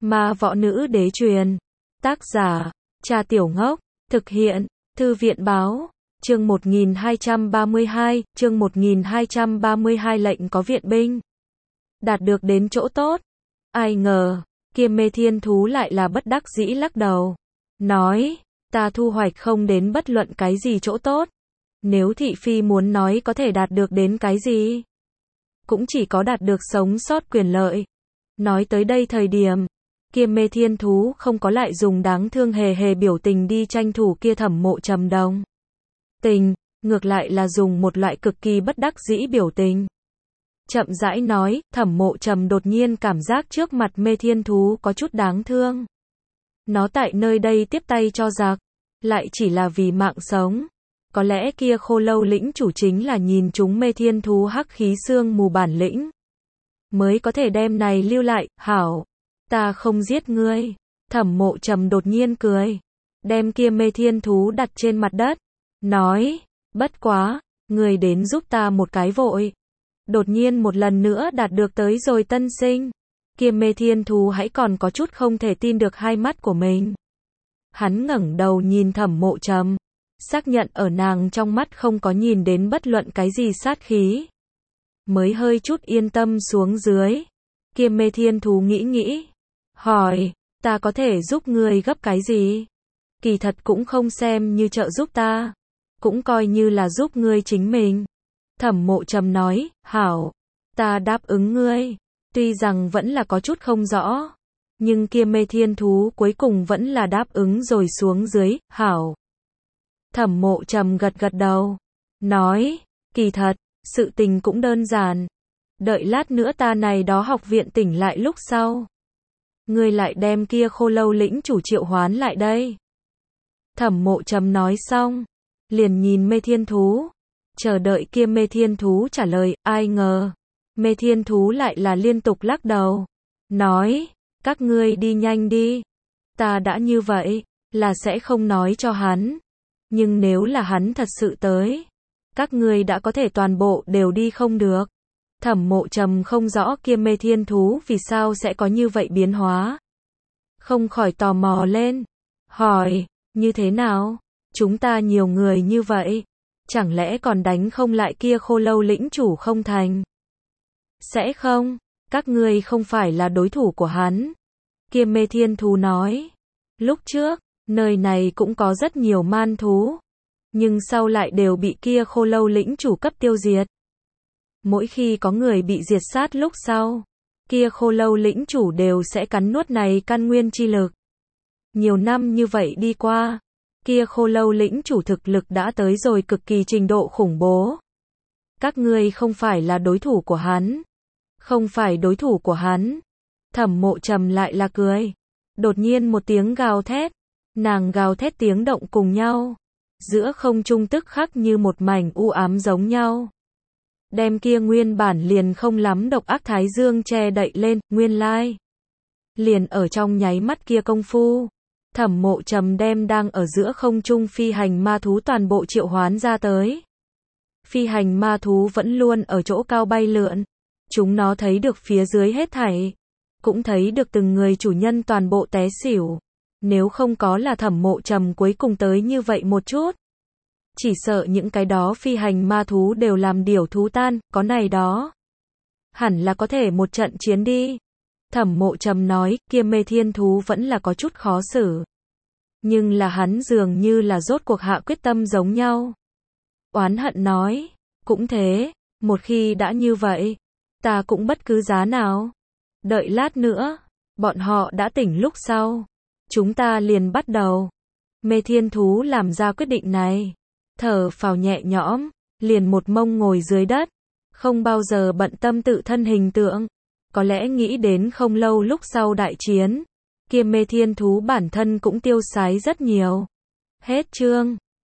Ma võ nữ đế truyền. Tác giả, Trà Tiểu Ngốc. Thực hiện, Thư viện báo. Chương 1232, chương 1232 lệnh có viện binh. Đạt được đến chỗ tốt. Ai ngờ, kia Mê Thiên Thú lại là bất đắc dĩ lắc đầu. Nói, ta thu hoạch không đến bất luận cái gì chỗ tốt. Nếu thị phi muốn nói có thể đạt được đến cái gì, cũng chỉ có đạt được sống sót quyền lợi. Nói tới đây thời điểm, kia Mê Thiên Thú không có lại dùng đáng thương hề biểu tình đi tranh thủ kia Thẩm Mộ Trầm đồng tình, ngược lại là dùng một loại cực kỳ bất đắc dĩ biểu tình. Chậm rãi nói, Thẩm Mộ Trầm đột nhiên cảm giác trước mặt Mê Thiên Thú có chút đáng thương. Nó tại nơi đây tiếp tay cho giặc, lại chỉ là vì mạng sống. Có lẽ kia Khô Lâu lĩnh chủ chính là nhìn chúng Mê Thiên Thú hắc khí xương mù bản lĩnh, mới có thể đem này lưu lại. Hảo, ta không giết ngươi. Thẩm Mộ Trầm đột nhiên cười, đem kia Mê Thiên Thú đặt trên mặt đất, nói, bất quá, ngươi đến giúp ta một cái vội. Đột nhiên một lần nữa đạt được tới rồi tân sinh. Kia Mê Thiên Thú hãy còn có chút không thể tin được hai mắt của mình. Hắn ngẩng đầu nhìn Thẩm Mộ Trầm, xác nhận ở nàng trong mắt không có nhìn đến bất luận cái gì sát khí, mới hơi chút yên tâm xuống dưới. Kia Mê Thiên Thú nghĩ, hỏi, ta có thể giúp ngươi gấp cái gì? Kỳ thật cũng không xem như trợ giúp ta, cũng coi như là giúp ngươi chính mình. Thẩm Mộ Trầm nói, hảo, ta đáp ứng ngươi. Tuy rằng vẫn là có chút không rõ, nhưng kia Mê Thiên Thú cuối cùng vẫn là đáp ứng rồi xuống dưới. Hảo. Thẩm Mộ Trầm gật đầu, nói, kỳ thật, sự tình cũng đơn giản. Đợi lát nữa ta này đó học viện tỉnh lại lúc sau, ngươi lại đem kia Khô Lâu lĩnh chủ triệu hoán lại đây. Thẩm Mộ Trầm nói xong, liền nhìn Mê Thiên Thú, chờ đợi kia Mê Thiên Thú trả lời. Ai ngờ, Mê Thiên Thú lại là liên tục lắc đầu, nói, các ngươi đi nhanh đi. Ta đã như vậy, là sẽ không nói cho hắn. Nhưng nếu là hắn thật sự tới, các ngươi đã có thể toàn bộ đều đi không được. Thẩm Mộ Trầm không rõ kia Mê Thiên Thú vì sao sẽ có như vậy biến hóa, không khỏi tò mò lên, hỏi, như thế nào? Chúng ta nhiều người như vậy, chẳng lẽ còn đánh không lại kia Khô Lâu lĩnh chủ không thành? Sẽ không, các ngươi không phải là đối thủ của hắn. Kia Mê Thiên Thú nói, lúc trước, nơi này cũng có rất nhiều man thú, nhưng sau lại đều bị kia Khô Lâu lĩnh chủ cấp tiêu diệt. Mỗi khi có người bị diệt sát lúc sau, kia Khô Lâu lĩnh chủ đều sẽ cắn nuốt này căn nguyên chi lực. Nhiều năm như vậy đi qua, kia Khô Lâu lĩnh chủ thực lực đã tới rồi cực kỳ trình độ khủng bố. Các ngươi không phải là đối thủ của hắn. Không phải đối thủ của hắn. Thẩm Mộ Trầm lại là cười. Đột nhiên một tiếng gào thét. Nàng gào thét tiếng động cùng nhau, giữa không trung tức khắc như một mảnh u ám giống nhau. Đem kia nguyên bản liền không lắm độc ác thái dương che đậy lên. Nguyên lai, liền ở trong nháy mắt kia công phu, Thẩm Mộ Trầm đem đang ở giữa không trung phi hành ma thú toàn bộ triệu hoán ra tới. Phi hành ma thú vẫn luôn ở chỗ cao bay lượn. Chúng nó thấy được phía dưới hết thảy, cũng thấy được từng người chủ nhân toàn bộ té xỉu. Nếu không có là Thẩm Mộ Trầm cuối cùng tới như vậy một chút, chỉ sợ những cái đó phi hành ma thú đều làm điểu thú tan. Có này đó, hẳn là có thể một trận chiến đi. Thẩm Mộ Trầm nói, kia Mê Thiên Thú vẫn là có chút khó xử, nhưng là hắn dường như là rốt cuộc hạ quyết tâm giống nhau. Oán hận nói, cũng thế, một khi đã như vậy, ta cũng bất cứ giá nào. Đợi lát nữa, bọn họ đã tỉnh lúc sau, chúng ta liền bắt đầu. Mê Thiên Thú làm ra quyết định này, thở phào nhẹ nhõm, liền một mông ngồi dưới đất, không bao giờ bận tâm tự thân hình tượng. Có lẽ nghĩ đến không lâu lúc sau đại chiến, kia Mê Thiên Thú bản thân cũng tiêu sái rất nhiều. Hết chương.